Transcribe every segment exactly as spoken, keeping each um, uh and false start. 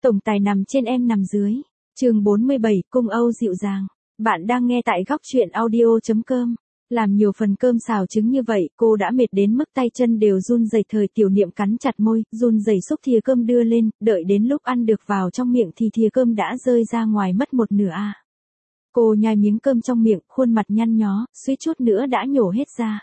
Tổng tài nằm trên em nằm dưới. Chương bốn mươi bảy, Cung Âu dịu dàng. Bạn đang nghe tại góc truyện audio chấm com. Làm nhiều phần cơm xào trứng như vậy, cô đã mệt đến mức tay chân đều run rẩy. Thời Tiểu Niệm cắn chặt môi, run rẩy xúc thìa cơm đưa lên, đợi đến lúc ăn được vào trong miệng thì thìa cơm đã rơi ra ngoài mất một nửa a. Cô nhai miếng cơm trong miệng, khuôn mặt nhăn nhó, suýt chút nữa đã nhổ hết ra.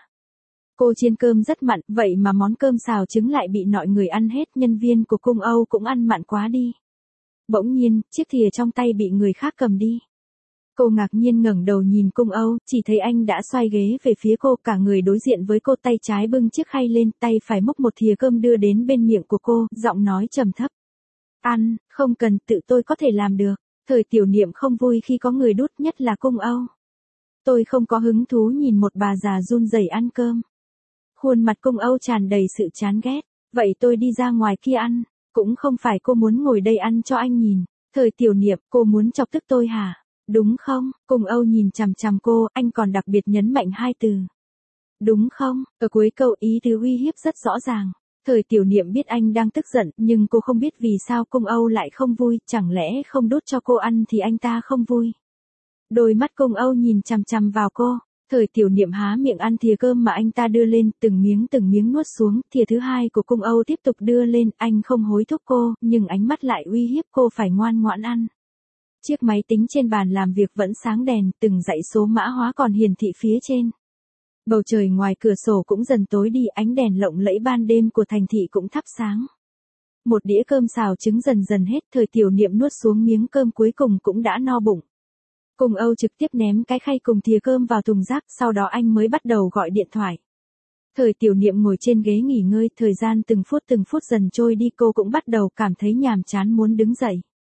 Cô chiên cơm rất mặn, vậy mà món cơm xào trứng lại bị mọi người ăn hết, nhân viên của Cung Âu cũng ăn mặn quá đi. Bỗng nhiên, chiếc thìa trong tay bị người khác cầm đi. Cô ngạc nhiên ngẩng đầu nhìn Cung Âu, chỉ thấy anh đã xoay ghế về phía cô, cả người đối diện với cô, tay trái bưng chiếc khay lên, tay phải múc một thìa cơm đưa đến bên miệng của cô, giọng nói trầm thấp. Ăn, không cần, tự tôi có thể làm được. Thời Tiểu Niệm không vui khi có người đút, nhất là Cung Âu. Tôi không có hứng thú nhìn một bà già run rẩy ăn cơm. Khuôn mặt Cung Âu tràn đầy sự chán ghét. Vậy tôi đi ra ngoài kia ăn. Cũng không phải cô muốn ngồi đây ăn cho anh nhìn. Thời Tiểu Niệm, cô muốn chọc tức tôi hả? Đúng không? Cung Âu nhìn chằm chằm cô, anh còn đặc biệt nhấn mạnh hai từ. Đúng không? Ở cuối câu ý tứ uy hiếp rất rõ ràng. Thời Tiểu Niệm biết anh đang tức giận, nhưng cô không biết vì sao Cung Âu lại không vui, chẳng lẽ không đút cho cô ăn thì anh ta không vui. Đôi mắt Cung Âu nhìn chằm chằm vào cô. Thời Tiểu Niệm há miệng ăn thìa cơm mà anh ta đưa lên, từng miếng từng miếng nuốt xuống, thìa thứ hai của Cung Âu tiếp tục đưa lên, anh không hối thúc cô, nhưng ánh mắt lại uy hiếp cô phải ngoan ngoãn ăn. Chiếc máy tính trên bàn làm việc vẫn sáng đèn, từng dãy số mã hóa còn hiển thị phía trên. Bầu trời ngoài cửa sổ cũng dần tối đi, ánh đèn lộng lẫy ban đêm của thành thị cũng thắp sáng. Một đĩa cơm xào trứng dần dần hết, Thời Tiểu Niệm nuốt xuống miếng cơm cuối cùng cũng đã no bụng. Cung Âu trực tiếp ném cái khay cùng thìa cơm vào thùng rác, sau đó anh mới bắt đầu gọi điện thoại. Thời Tiểu Niệm ngồi trên ghế nghỉ ngơi, thời gian từng phút từng phút dần trôi đi, cô cũng bắt đầu cảm thấy nhàm chán muốn đứng dậy.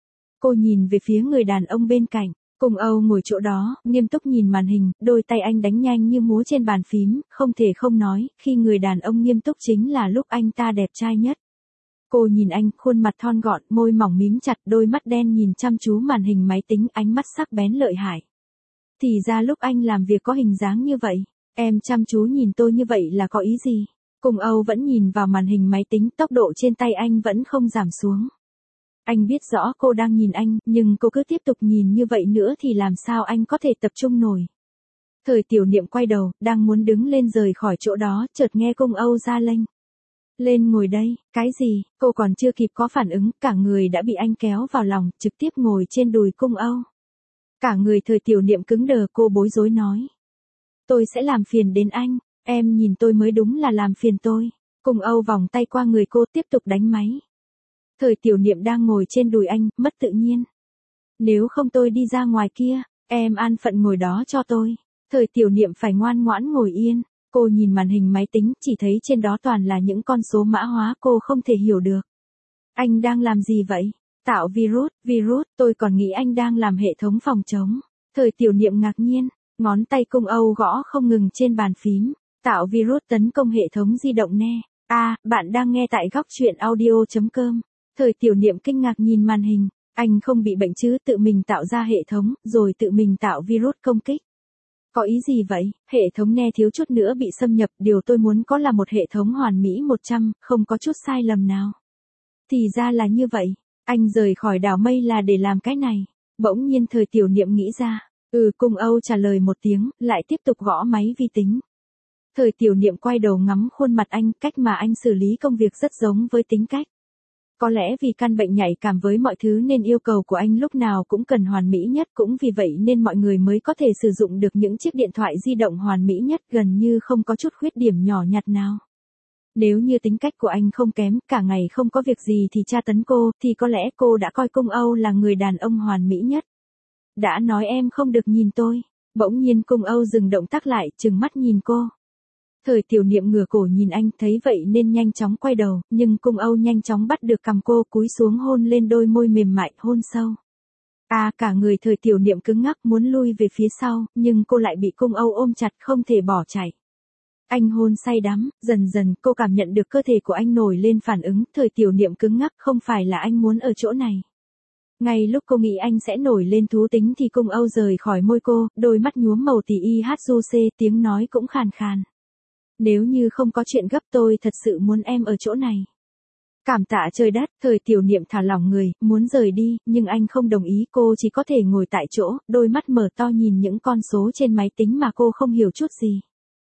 Cô nhìn về phía người đàn ông bên cạnh. Cung Âu ngồi chỗ đó, nghiêm túc nhìn màn hình, đôi tay anh đánh nhanh như múa trên bàn phím, không thể không nói, khi người đàn ông nghiêm túc chính là lúc anh ta đẹp trai nhất. Cô nhìn anh, khuôn mặt thon gọn, môi mỏng mím chặt, đôi mắt đen nhìn chăm chú màn hình máy tính, ánh mắt sắc bén lợi hại. Thì ra lúc anh làm việc có hình dáng như vậy, em chăm chú nhìn tôi như vậy là có ý gì? Cung Âu vẫn nhìn vào màn hình máy tính, tốc độ trên tay anh vẫn không giảm xuống. Anh biết rõ cô đang nhìn anh, nhưng cô cứ tiếp tục nhìn như vậy nữa thì làm sao anh có thể tập trung nổi. Thời Tiểu Niệm quay đầu, đang muốn đứng lên rời khỏi chỗ đó, chợt nghe Cung Âu ra lệnh. Lên ngồi đây, cái gì? Cô còn chưa kịp có phản ứng, cả người đã bị anh kéo vào lòng, trực tiếp ngồi trên đùi Cung Âu. Cả người Thời Tiểu Niệm cứng đờ, cô bối rối nói. Tôi sẽ làm phiền đến anh, em nhìn tôi mới đúng là làm phiền tôi. Cung Âu vòng tay qua người cô tiếp tục đánh máy. Thời Tiểu Niệm đang ngồi trên đùi anh, mất tự nhiên. Nếu không tôi đi ra ngoài kia, em an phận ngồi đó cho tôi. Thời Tiểu Niệm phải ngoan ngoãn ngồi yên. Cô nhìn màn hình máy tính, chỉ thấy trên đó toàn là những con số mã hóa, cô không thể hiểu được. Anh đang làm gì vậy? Tạo virus, virus, tôi còn nghĩ anh đang làm hệ thống phòng chống. Thời Tiểu Niệm ngạc nhiên, ngón tay Cung Âu gõ không ngừng trên bàn phím. Tạo virus tấn công hệ thống di động nè. À, bạn đang nghe tại góc truyện audio chấm com. Thời Tiểu Niệm kinh ngạc nhìn màn hình, anh không bị bệnh chứ, tự mình tạo ra hệ thống, rồi tự mình tạo virus công kích. Có ý gì vậy? Hệ thống ne thiếu chút nữa bị xâm nhập, điều tôi muốn có là một hệ thống hoàn mỹ một trăm, không có chút sai lầm nào. Thì ra là như vậy, anh rời khỏi đảo mây là để làm cái này. Bỗng nhiên Thời Tiểu Niệm nghĩ ra, ừ, Cung Âu trả lời một tiếng, lại tiếp tục gõ máy vi tính. Thời Tiểu Niệm quay đầu ngắm khuôn mặt anh, cách mà anh xử lý công việc rất giống với tính cách. Có lẽ vì căn bệnh nhạy cảm với mọi thứ nên yêu cầu của anh lúc nào cũng cần hoàn mỹ nhất, cũng vì vậy nên mọi người mới có thể sử dụng được những chiếc điện thoại di động hoàn mỹ nhất, gần như không có chút khuyết điểm nhỏ nhặt nào. Nếu như tính cách của anh không kém, cả ngày không có việc gì thì tra tấn cô, thì có lẽ cô đã coi Cung Âu là người đàn ông hoàn mỹ nhất. Đã nói em không được nhìn tôi. Bỗng nhiên Cung Âu dừng động tác lại, trừng mắt nhìn cô. Thời Tiểu Niệm ngửa cổ nhìn anh, thấy vậy nên nhanh chóng quay đầu, nhưng Cung Âu nhanh chóng bắt được cằm cô, cúi xuống hôn lên đôi môi mềm mại, hôn sâu. À, cả người Thời Tiểu Niệm cứng ngắc muốn lui về phía sau, nhưng cô lại bị Cung Âu ôm chặt, không thể bỏ chạy. Anh hôn say đắm, dần dần cô cảm nhận được cơ thể của anh nổi lên phản ứng, Thời Tiểu Niệm cứng ngắc, không phải là anh muốn ở chỗ này. Ngay lúc cô nghĩ anh sẽ nổi lên thú tính thì Cung Âu rời khỏi môi cô, đôi mắt nhuốm màu tì y hát du xê, tiếng nói cũng khàn khàn. Nếu như không có chuyện gấp tôi thật sự muốn em ở chỗ này. Cảm tạ trời đất, thời tiểu niệm thả lỏng người, muốn rời đi, nhưng anh không đồng ý, cô chỉ có thể ngồi tại chỗ, đôi mắt mở to nhìn những con số trên máy tính mà cô không hiểu chút gì.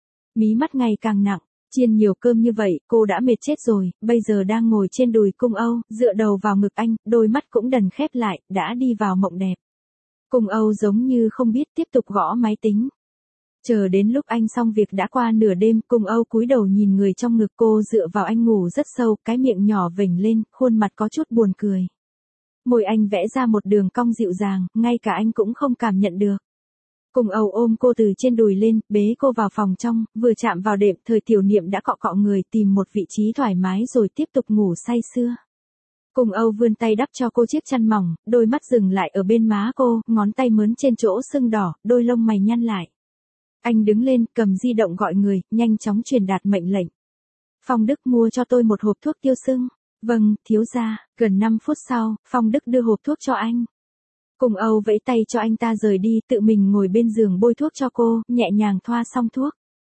Mí mắt ngày càng nặng, chiên nhiều cơm như vậy, cô đã mệt chết rồi, bây giờ đang ngồi trên đùi Cung Âu, dựa đầu vào ngực anh, đôi mắt cũng đần khép lại, đã đi vào mộng đẹp. Cung Âu giống như không biết tiếp tục gõ máy tính. Chờ đến lúc anh xong việc đã qua nửa đêm, Cung Âu cúi đầu nhìn người trong ngực cô dựa vào anh ngủ rất sâu, cái miệng nhỏ vểnh lên, khuôn mặt có chút buồn cười. Môi anh vẽ ra một đường cong dịu dàng, ngay cả anh cũng không cảm nhận được. Cung Âu ôm cô từ trên đùi lên, bế cô vào phòng trong, vừa chạm vào đệm, thời tiểu niệm đã cọ cọ người tìm một vị trí thoải mái rồi tiếp tục ngủ say sưa. Cung Âu vươn tay đắp cho cô chiếc chăn mỏng, đôi mắt dừng lại ở bên má cô, ngón tay mướn trên chỗ sưng đỏ, đôi lông mày nhăn lại. Anh đứng lên, cầm di động gọi người, nhanh chóng truyền đạt mệnh lệnh. Phong Đức mua cho tôi một hộp thuốc tiêu sưng. Vâng, thiếu gia. Gần năm phút sau, Phong Đức đưa hộp thuốc cho anh. Cung Âu vẫy tay cho anh ta rời đi, tự mình ngồi bên giường bôi thuốc cho cô, nhẹ nhàng thoa xong thuốc.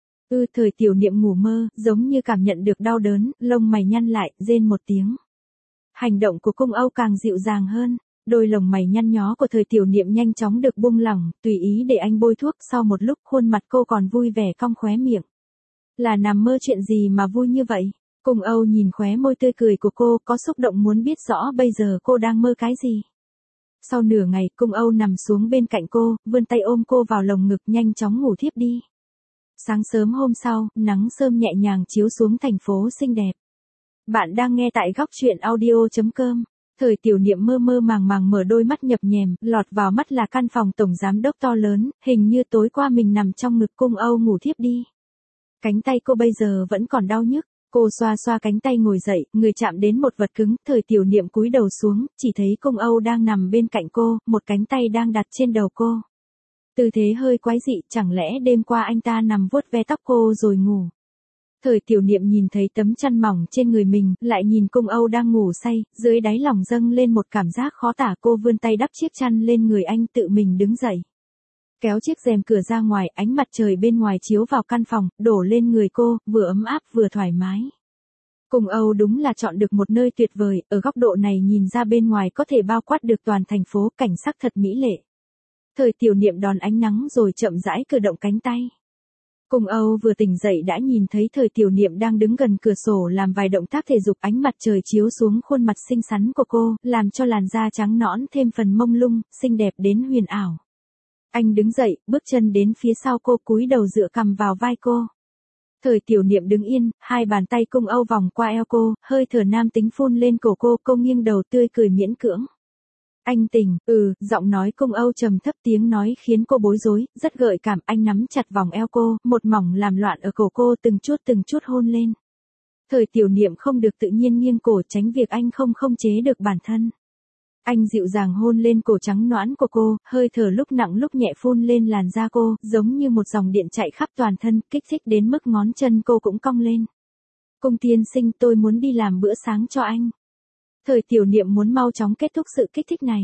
Ư thời tiểu niệm ngủ mơ, giống như cảm nhận được đau đớn, lông mày nhăn lại, rên một tiếng. Hành động của Cung Âu càng dịu dàng hơn. Đôi lồng mày nhăn nhó của thời tiểu niệm nhanh chóng được buông lỏng, tùy ý để anh bôi thuốc, sau một lúc khuôn mặt cô còn vui vẻ cong khóe miệng. Là nằm mơ chuyện gì mà vui như vậy? Cung Âu nhìn khóe môi tươi cười của cô, có xúc động muốn biết rõ bây giờ cô đang mơ cái gì. Sau nửa ngày, Cung Âu nằm xuống bên cạnh cô, vươn tay ôm cô vào lồng ngực nhanh chóng ngủ thiếp đi. Sáng sớm hôm sau, nắng sớm nhẹ nhàng chiếu xuống thành phố xinh đẹp. Bạn đang nghe tại góc truyện audio chấm com. Thời tiểu niệm mơ mơ màng màng mở đôi mắt nhập nhèm, lọt vào mắt là căn phòng tổng giám đốc to lớn, hình như tối qua mình nằm trong ngực Cung Âu ngủ thiếp đi. Cánh tay cô bây giờ vẫn còn đau nhức, cô xoa xoa cánh tay ngồi dậy, người chạm đến một vật cứng, thời tiểu niệm cúi đầu xuống, chỉ thấy Cung Âu đang nằm bên cạnh cô, một cánh tay đang đặt trên đầu cô. Tư thế hơi quái dị, chẳng lẽ đêm qua anh ta nằm vuốt ve tóc cô rồi ngủ. Thời tiểu niệm nhìn thấy tấm chăn mỏng trên người mình, lại nhìn Cung Âu đang ngủ say, dưới đáy lòng dâng lên một cảm giác khó tả, cô vươn tay đắp chiếc chăn lên người anh, tự mình đứng dậy. Kéo chiếc rèm cửa ra ngoài, ánh mặt trời bên ngoài chiếu vào căn phòng, đổ lên người cô, vừa ấm áp vừa thoải mái. Cung Âu đúng là chọn được một nơi tuyệt vời, ở góc độ này nhìn ra bên ngoài có thể bao quát được toàn thành phố, cảnh sắc thật mỹ lệ. Thời tiểu niệm đón ánh nắng rồi chậm rãi cử động cánh tay. Cung Âu vừa tỉnh dậy đã nhìn thấy thời tiểu niệm đang đứng gần cửa sổ làm vài động tác thể dục, ánh mặt trời chiếu xuống khuôn mặt xinh xắn của cô, làm cho làn da trắng nõn thêm phần mông lung, xinh đẹp đến huyền ảo. Anh đứng dậy, bước chân đến phía sau cô, cúi đầu dựa cằm vào vai cô. Thời tiểu niệm đứng yên, hai bàn tay Cung Âu vòng qua eo cô, hơi thở nam tính phun lên cổ cô, cô nghiêng đầu tươi cười miễn cưỡng. Anh tỉnh, ừ, giọng nói Cung Âu trầm thấp, tiếng nói khiến cô bối rối, rất gợi cảm, anh nắm chặt vòng eo cô, một mỏng làm loạn ở cổ cô, từng chút từng chút hôn lên. Thời tiểu niệm không được tự nhiên nghiêng cổ tránh việc anh không không chế được bản thân. Anh dịu dàng hôn lên cổ trắng nõn của cô, hơi thở lúc nặng lúc nhẹ phun lên làn da cô, giống như một dòng điện chạy khắp toàn thân, kích thích đến mức ngón chân cô cũng cong lên. Cung tiên sinh, tôi muốn đi làm bữa sáng cho anh. Thời tiểu niệm muốn mau chóng kết thúc sự kích thích này.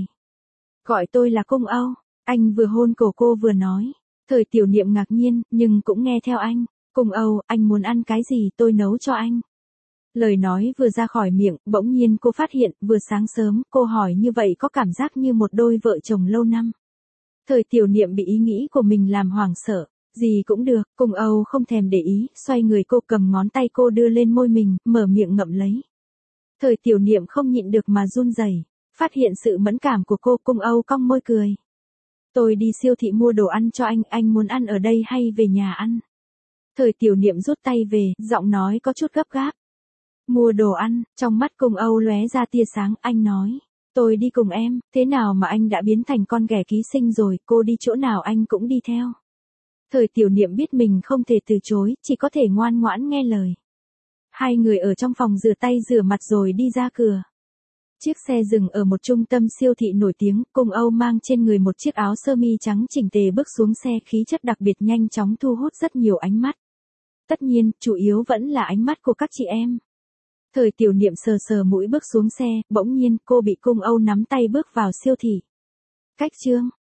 Gọi tôi là Cung Âu. Anh vừa hôn cổ cô vừa nói. Thời tiểu niệm ngạc nhiên, nhưng cũng nghe theo anh. Cung Âu, anh muốn ăn cái gì tôi nấu cho anh. Lời nói vừa ra khỏi miệng, bỗng nhiên cô phát hiện, vừa sáng sớm, cô hỏi như vậy có cảm giác như một đôi vợ chồng lâu năm. Thời tiểu niệm bị ý nghĩ của mình làm hoảng sợ. Gì cũng được, Cung Âu không thèm để ý, xoay người cô, cầm ngón tay cô đưa lên môi mình, mở miệng ngậm lấy. Thời tiểu niệm không nhịn được mà run rẩy, phát hiện sự mẫn cảm của cô, Cung Âu cong môi cười. Tôi đi siêu thị mua đồ ăn cho anh, anh muốn ăn ở đây hay về nhà ăn? Thời tiểu niệm rút tay về, giọng nói có chút gấp gáp. Mua đồ ăn, trong mắt Cung Âu lóe ra tia sáng, anh nói. Tôi đi cùng em, thế nào mà anh đã biến thành con ghẻ ký sinh rồi, cô đi chỗ nào anh cũng đi theo. Thời tiểu niệm biết mình không thể từ chối, chỉ có thể ngoan ngoãn nghe lời. Hai người ở trong phòng rửa tay rửa mặt rồi đi ra cửa. Chiếc xe dừng ở một trung tâm siêu thị nổi tiếng, Cung Âu mang trên người một chiếc áo sơ mi trắng chỉnh tề bước xuống xe, khí chất đặc biệt nhanh chóng thu hút rất nhiều ánh mắt. Tất nhiên, chủ yếu vẫn là ánh mắt của các chị em. Thời tiểu niệm sờ sờ mũi bước xuống xe, bỗng nhiên cô bị Cung Âu nắm tay bước vào siêu thị. Cách chương